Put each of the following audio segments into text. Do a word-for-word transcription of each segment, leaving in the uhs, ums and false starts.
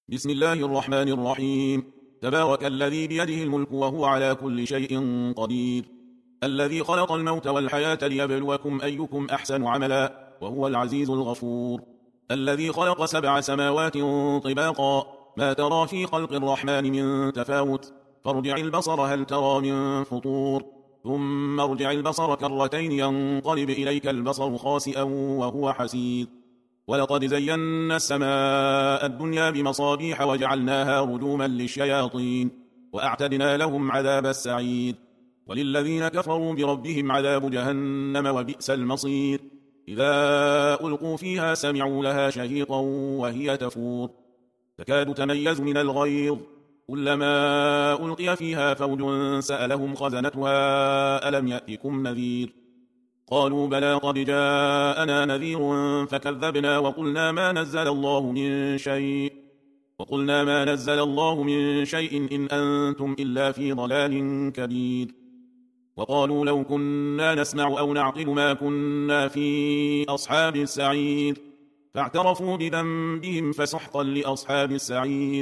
بسم الله الرحمن الرحيم. تبارك الذي بيده الملك وهو على كل شيء قدير، الذي خلق الموت والحياة ليبلوكم أيكم أحسن عملا وهو العزيز الغفور، الذي خلق سبع سماوات طباقا ما ترى في خلق الرحمن من تفاوت، فارجع البصر هل ترى من فطور، ثم ارجع البصر كرتين ينقلب إليك البصر خاسئا وهو حسير. ولقد زينا السماء الدنيا بمصابيح وجعلناها رجوما للشياطين وأعتدنا لهم عذاب السعير. وللذين كفروا بربهم عذاب جهنم وبئس المصير. إذا ألقوا فيها سمعوا لها شهيقا وهي تفور تكاد تميز من الغيظ، كلما ألقي فيها فوج سألهم خزنتها ألم يأتكم نذير، قالوا بلى قد جاءنا نذير فكذبنا وقلنا ما نزل الله من شيء وقلنا ما نزل الله من شيء إن أنتم إلا في ضلال كبير. وقالوا لو كنا نسمع أو نعقل ما كنا في أصحاب السعير، فاعترفوا بذنبهم فسحقا لأصحاب السعير.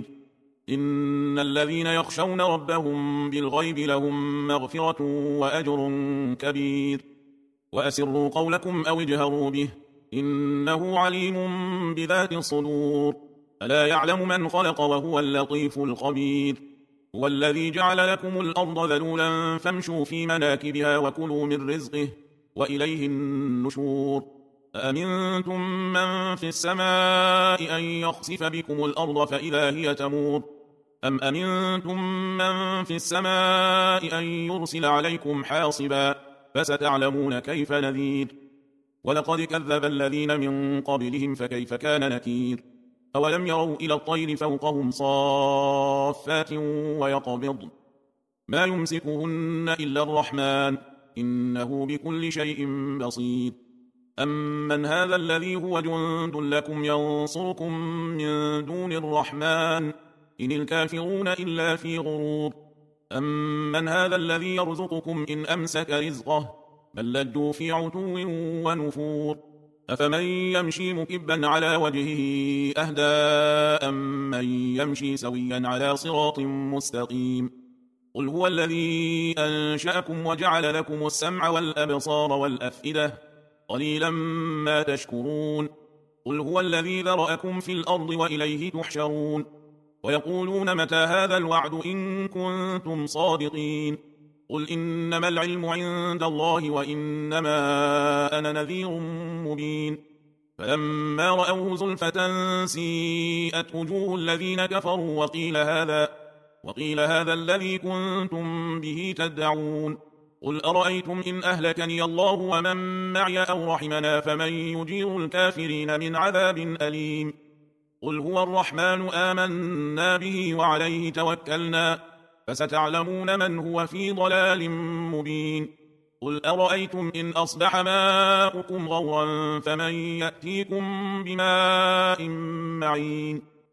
إن الذين يخشون ربهم بالغيب لهم مغفرة وأجر كبير. وأسروا قولكم أو اجهروا به إنه عليم بذات الصدور، ألا يعلم من خلق وهو اللطيف الخبير. هو الذي جعل لكم الأرض ذلولا فامشوا في مناكبها وكلوا من رزقه وإليه النشور. أأمنتم من في السماء أن يخسف بكم الأرض فإذا هي تمور، أم أمنتم من في السماء أن يرسل عليكم حاصبا فستعلمون كيف نذير. ولقد كذب الذين من قبلهم فكيف كان نكير. أولم يروا إلى الطير فوقهم صافات ويقبضن ما يمسكهن إلا الرحمن إنه بكل شيء بصير. أمن هذا الذي هو جند لكم ينصركم من دون الرحمن إن الكافرون إلا في غرور. أمن هذا الذي يرزقكم إن أمسك رزقه بل لجوا في عتو ونفور. أفمن يمشي مكبا على وجهه أهدى أمن يمشي سويا على صراط مستقيم. قل هو الذي أنشأكم وجعل لكم السمع والأبصار والأفئدة قليلا ما تشكرون. قل هو الذي ذرأكم في الأرض وإليه تحشرون. ويقولون متى هذا الوعد إن كنتم صادقين. قل إنما العلم عند الله وإنما أنا نذير مبين. فلما رأوه زلفة سيئت وجوه الذين كفروا وقيل هذا, وقيل هذا الذي كنتم به تدعون. قل أرأيتم إن أهلكني الله ومن معي أو رحمنا فمن يجير الكافرين من عذاب أليم. قل هو الرحمن آمنا به وعليه توكلنا فستعلمون من هو في ضلال مبين. قل أرأيتم إن أصبح ماؤكم غورا فمن يأتيكم بماء معين.